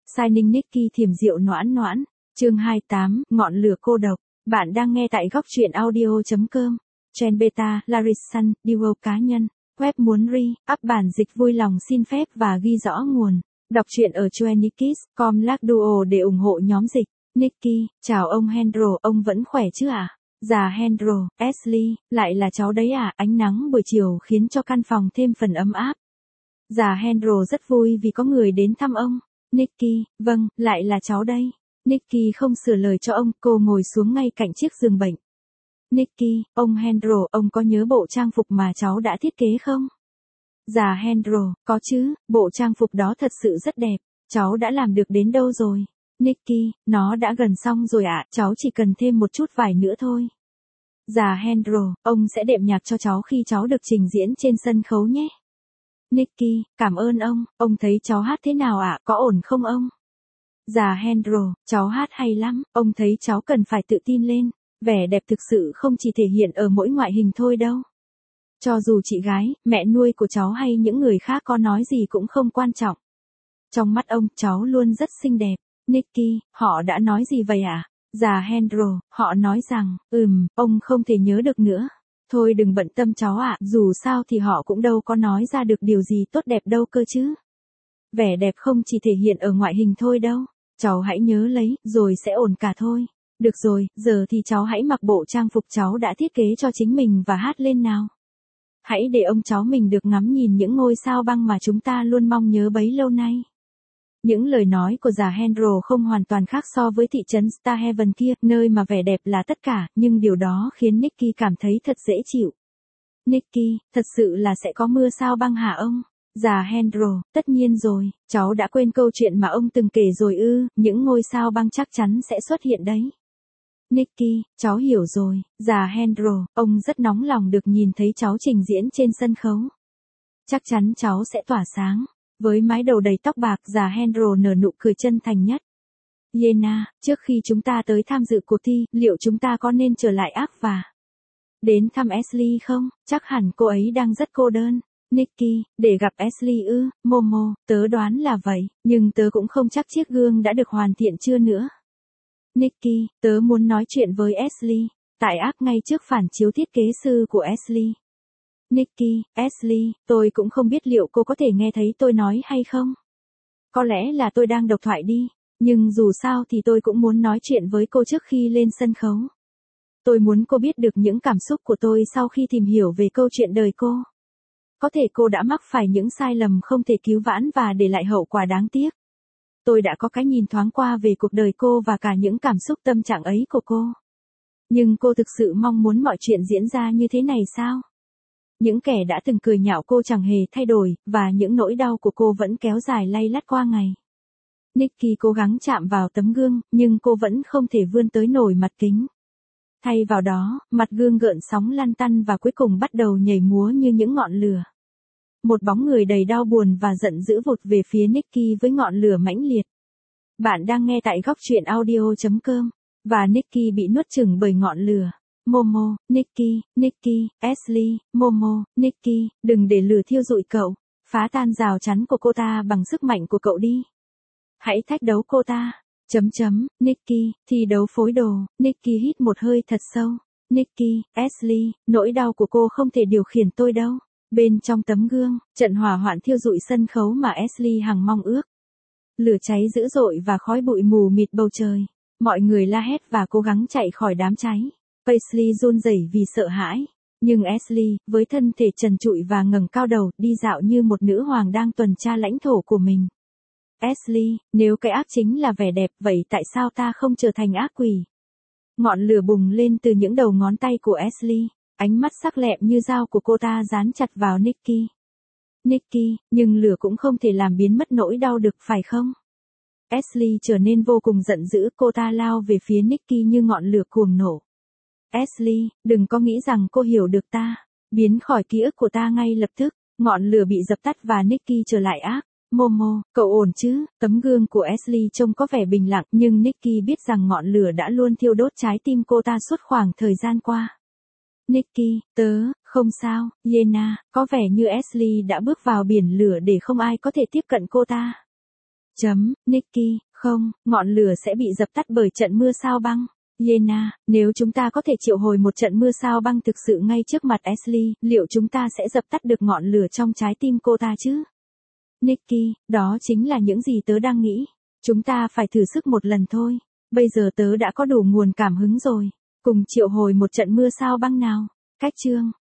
Signing Nicky thiểm rượu noãn noãn. Chương 28, ngọn lửa cô độc. Bạn đang nghe tại góc truyện audio.com. Trend Beta, Larison, Duo cá nhân. Web muốn up bản dịch vui lòng xin phép và ghi rõ nguồn. Đọc truyện ở Chuenikis.com/duo để ủng hộ nhóm dịch. Nicky, chào ông Henry, ông vẫn khỏe chứ ạ? Già Henry, Ashley, lại là cháu đấy à? Ánh nắng buổi chiều khiến cho căn phòng thêm phần ấm áp. Già Henry rất vui vì có người đến thăm ông. Nicky, vâng, lại là cháu đây. Nicky không sửa lời cho ông, cô ngồi xuống ngay cạnh chiếc giường bệnh. Nicky, ông Henry, ông có nhớ bộ trang phục mà cháu đã thiết kế không? Già Henry, có chứ, bộ trang phục đó thật sự rất đẹp, cháu đã làm được đến đâu rồi? Nicky, nó đã gần xong rồi ạ, cháu chỉ cần thêm một chút vải nữa thôi. Già Henry, ông sẽ đệm nhạc cho cháu khi cháu được trình diễn trên sân khấu nhé. Nicky, cảm ơn ông thấy cháu hát thế nào ạ, có ổn không ông? Già Henry, cháu hát hay lắm, ông thấy cháu cần phải tự tin lên, vẻ đẹp thực sự không chỉ thể hiện ở mỗi ngoại hình thôi đâu. Cho dù chị gái, mẹ nuôi của cháu hay những người khác có nói gì cũng không quan trọng. Trong mắt ông, cháu luôn rất xinh đẹp. Nicky, họ đã nói gì vậy ạ? Già Henry, họ nói rằng, ông không thể nhớ được nữa. Thôi đừng bận tâm cháu ạ, dù sao thì họ cũng đâu có nói ra được điều gì tốt đẹp đâu cơ chứ. Vẻ đẹp không chỉ thể hiện ở ngoại hình thôi đâu, cháu hãy nhớ lấy, rồi sẽ ổn cả thôi. Được rồi, giờ thì cháu hãy mặc bộ trang phục cháu đã thiết kế cho chính mình và hát lên nào. Hãy để ông cháu mình được ngắm nhìn những ngôi sao băng mà chúng ta luôn mong nhớ bấy lâu nay. Những lời nói của già Henry không hoàn toàn khác so với thị trấn Starhaven kia, nơi mà vẻ đẹp là tất cả, nhưng điều đó khiến Nicky cảm thấy thật dễ chịu. Nicky, thật sự là sẽ có mưa sao băng hả ông? Già Henry, tất nhiên rồi, cháu đã quên câu chuyện mà ông từng kể rồi ư, những ngôi sao băng chắc chắn sẽ xuất hiện đấy. Nicky, cháu hiểu rồi, già Henry, ông rất nóng lòng được nhìn thấy cháu trình diễn trên sân khấu. Chắc chắn cháu sẽ tỏa sáng. Với mái đầu đầy tóc bạc, già Henry nở nụ cười chân thành nhất. Yena, trước khi chúng ta tới tham dự cuộc thi, liệu chúng ta có nên trở lại ác và đến thăm Ashley không? Chắc hẳn cô ấy đang rất cô đơn. Nicky, để gặp Ashley ư? Momo, tớ đoán là vậy, nhưng tớ cũng không chắc chiếc gương đã được hoàn thiện chưa nữa. Nicky, tớ muốn nói chuyện với Ashley. Tại ác ngay trước phản chiếu thiết kế sư của Ashley. Nicky, Ashley, tôi cũng không biết liệu cô có thể nghe thấy tôi nói hay không. Có lẽ là tôi đang độc thoại đi, nhưng dù sao thì tôi cũng muốn nói chuyện với cô trước khi lên sân khấu. Tôi muốn cô biết được những cảm xúc của tôi sau khi tìm hiểu về câu chuyện đời cô. Có thể cô đã mắc phải những sai lầm không thể cứu vãn và để lại hậu quả đáng tiếc. Tôi đã có cái nhìn thoáng qua về cuộc đời cô và cả những cảm xúc tâm trạng ấy của cô. Nhưng cô thực sự mong muốn mọi chuyện diễn ra như thế này sao? Những kẻ đã từng cười nhạo cô chẳng hề thay đổi, và những nỗi đau của cô vẫn kéo dài lay lắt qua ngày. Nicky cố gắng chạm vào tấm gương, nhưng cô vẫn không thể vươn tới nổi mặt kính. Thay vào đó, mặt gương gợn sóng lăn tăn và cuối cùng bắt đầu nhảy múa như những ngọn lửa. Một bóng người đầy đau buồn và giận dữ vụt về phía Nicky với ngọn lửa mãnh liệt. Bạn đang nghe tại góc truyện audio.com, và Nicky bị nuốt chửng bởi ngọn lửa. Momo, Nicky, Ashley, Momo, Nicky, đừng để lửa thiêu rụi cậu. Phá tan rào chắn của cô ta bằng sức mạnh của cậu đi. Hãy thách đấu cô ta. Nicky, thi đấu phối đồ. Nicky hít một hơi thật sâu. Nicky, Ashley, nỗi đau của cô không thể điều khiển tôi đâu. Bên trong tấm gương, trận hỏa hoạn thiêu rụi sân khấu mà Ashley hằng mong ước. Lửa cháy dữ dội và khói bụi mù mịt bầu trời. Mọi người la hét và cố gắng chạy khỏi đám cháy. Paisley run rẩy vì sợ hãi. Nhưng Ashley, với thân thể trần trụi và ngẩng cao đầu, đi dạo như một nữ hoàng đang tuần tra lãnh thổ của mình. Ashley, nếu cái ác chính là vẻ đẹp, vậy tại sao ta không trở thành ác quỷ? Ngọn lửa bùng lên từ những đầu ngón tay của Ashley. Ánh mắt sắc lẹm như dao của cô ta dán chặt vào Nicky. Nicky, nhưng lửa cũng không thể làm biến mất nỗi đau được phải không? Ashley trở nên vô cùng giận dữ, cô ta lao về phía Nicky như ngọn lửa cuồng nổ. Ashley, đừng có nghĩ rằng cô hiểu được ta. Biến khỏi ký ức của ta ngay lập tức. Ngọn lửa bị dập tắt và Nicky trở lại ác. Momo, cậu ổn chứ? Tấm gương của Ashley trông có vẻ bình lặng, nhưng Nicky biết rằng ngọn lửa đã luôn thiêu đốt trái tim cô ta suốt khoảng thời gian qua. Nicky, tớ, không sao, Yena, có vẻ như Ashley đã bước vào biển lửa để không ai có thể tiếp cận cô ta. Nikki, không, ngọn lửa sẽ bị dập tắt bởi trận mưa sao băng. Yena, nếu chúng ta có thể triệu hồi một trận mưa sao băng thực sự ngay trước mặt Ashley, liệu chúng ta sẽ dập tắt được ngọn lửa trong trái tim cô ta chứ? Nikki, đó chính là những gì tớ đang nghĩ. Chúng ta phải thử sức một lần thôi. Bây giờ tớ đã có đủ nguồn cảm hứng rồi. Cùng triệu hồi một trận mưa sao băng nào. Cách chương